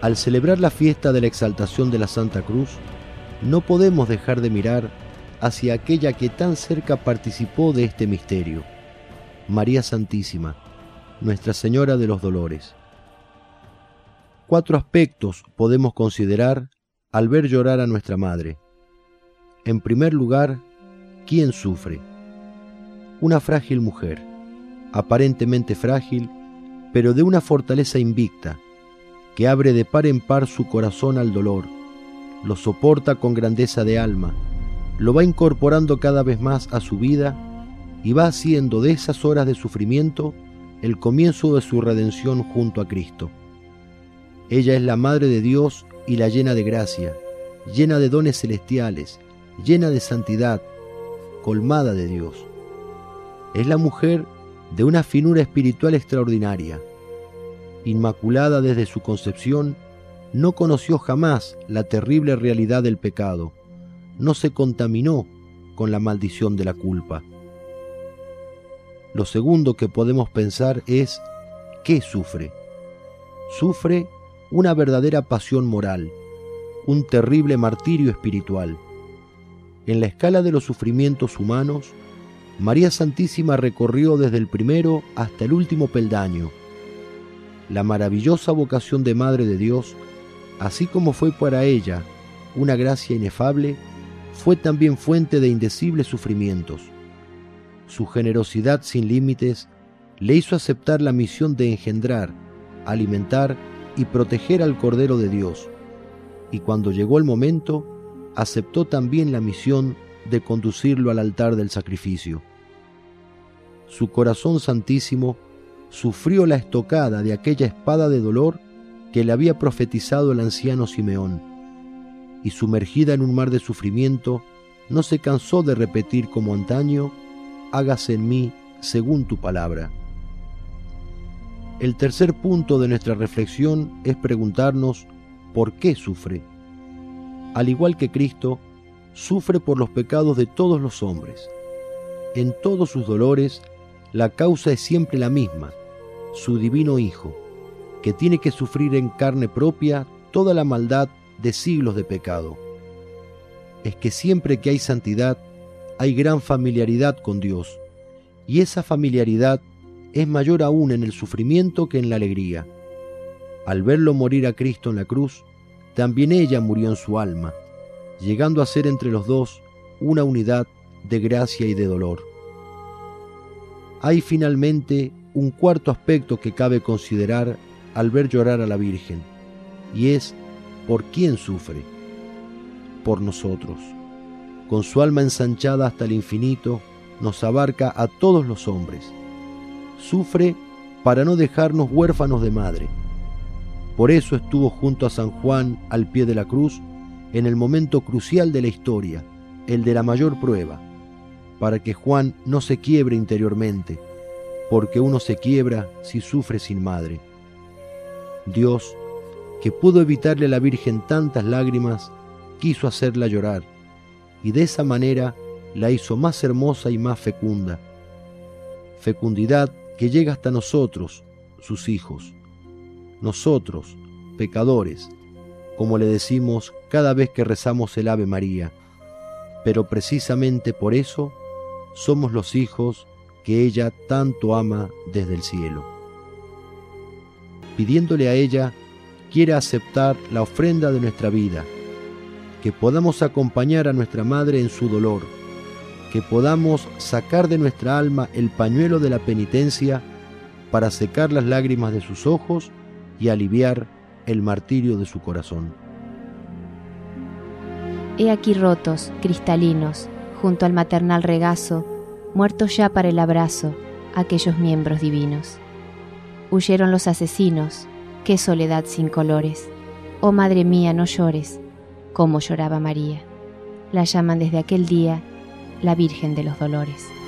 Al celebrar la fiesta de la exaltación de la Santa Cruz, no podemos dejar de mirar hacia aquella que tan cerca participó de este misterio, María Santísima, Nuestra Señora de los Dolores. 4 aspectos podemos considerar al ver llorar a nuestra Madre. En primer lugar, ¿quién sufre? Una frágil mujer, aparentemente frágil, pero de una fortaleza invicta, que abre de par en par su corazón al dolor, lo soporta con grandeza de alma, lo va incorporando cada vez más a su vida y va haciendo de esas horas de sufrimiento el comienzo de su redención junto a Cristo. Ella es la Madre de Dios y la llena de gracia, llena de dones celestiales, llena de santidad, colmada de Dios. Es la mujer de una finura espiritual extraordinaria. Inmaculada desde su concepción, no conoció jamás la terrible realidad del pecado, no se contaminó con la maldición de la culpa. Lo segundo que podemos pensar es, ¿qué sufre? Sufre una verdadera pasión moral, un terrible martirio espiritual. En la escala de los sufrimientos humanos, María Santísima recorrió desde el primero hasta el último peldaño. La maravillosa vocación de Madre de Dios, así como fue para ella una gracia inefable, fue también fuente de indecibles sufrimientos. Su generosidad sin límites le hizo aceptar la misión de engendrar, alimentar y proteger al Cordero de Dios, y cuando llegó el momento, aceptó también la misión de conducirlo al altar del sacrificio. Su corazón santísimo sufrió la estocada de aquella espada de dolor que le había profetizado el anciano Simeón, y sumergida en un mar de sufrimiento, no se cansó de repetir como antaño: hágase en mí según tu palabra. El tercer punto de nuestra reflexión es preguntarnos ¿por qué sufre? Al igual que Cristo, sufre por los pecados de todos los hombres. En todos sus dolores, la causa es siempre la misma: su divino Hijo, que tiene que sufrir en carne propia toda la maldad de siglos de pecado. Es que siempre que hay santidad, hay gran familiaridad con Dios, y esa familiaridad es mayor aún en el sufrimiento que en la alegría. Al verlo morir a Cristo en la cruz, también ella murió en su alma, llegando a ser entre los dos una unidad de gracia y de dolor. Hay finalmente un cuarto aspecto que cabe considerar al ver llorar a la Virgen, y es ¿por quién sufre? Por nosotros. Con su alma ensanchada hasta el infinito, nos abarca a todos los hombres. Sufre para no dejarnos huérfanos de madre. Por eso estuvo junto a San Juan al pie de la cruz en el momento crucial de la historia, el de la mayor prueba, para que Juan no se quiebre interiormente, porque uno se quiebra si sufre sin madre. Dios, que pudo evitarle a la Virgen tantas lágrimas, quiso hacerla llorar, y de esa manera la hizo más hermosa y más fecunda. Fecundidad que llega hasta nosotros, sus hijos. Nosotros, pecadores, como le decimos cada vez que rezamos el Ave María, pero precisamente por eso somos los hijos que ella tanto ama desde el cielo. Pidiéndole a ella, quiere aceptar la ofrenda de nuestra vida, que podamos acompañar a nuestra Madre en su dolor, que podamos sacar de nuestra alma el pañuelo de la penitencia para secar las lágrimas de sus ojos y aliviar el martirio de su corazón. He aquí rotos, cristalinos, junto al maternal regazo, muertos ya para el abrazo, aquellos miembros divinos. Huyeron los asesinos, qué soledad sin colores. Oh Madre mía, no llores, como lloraba María. La llaman desde aquel día la Virgen de los Dolores.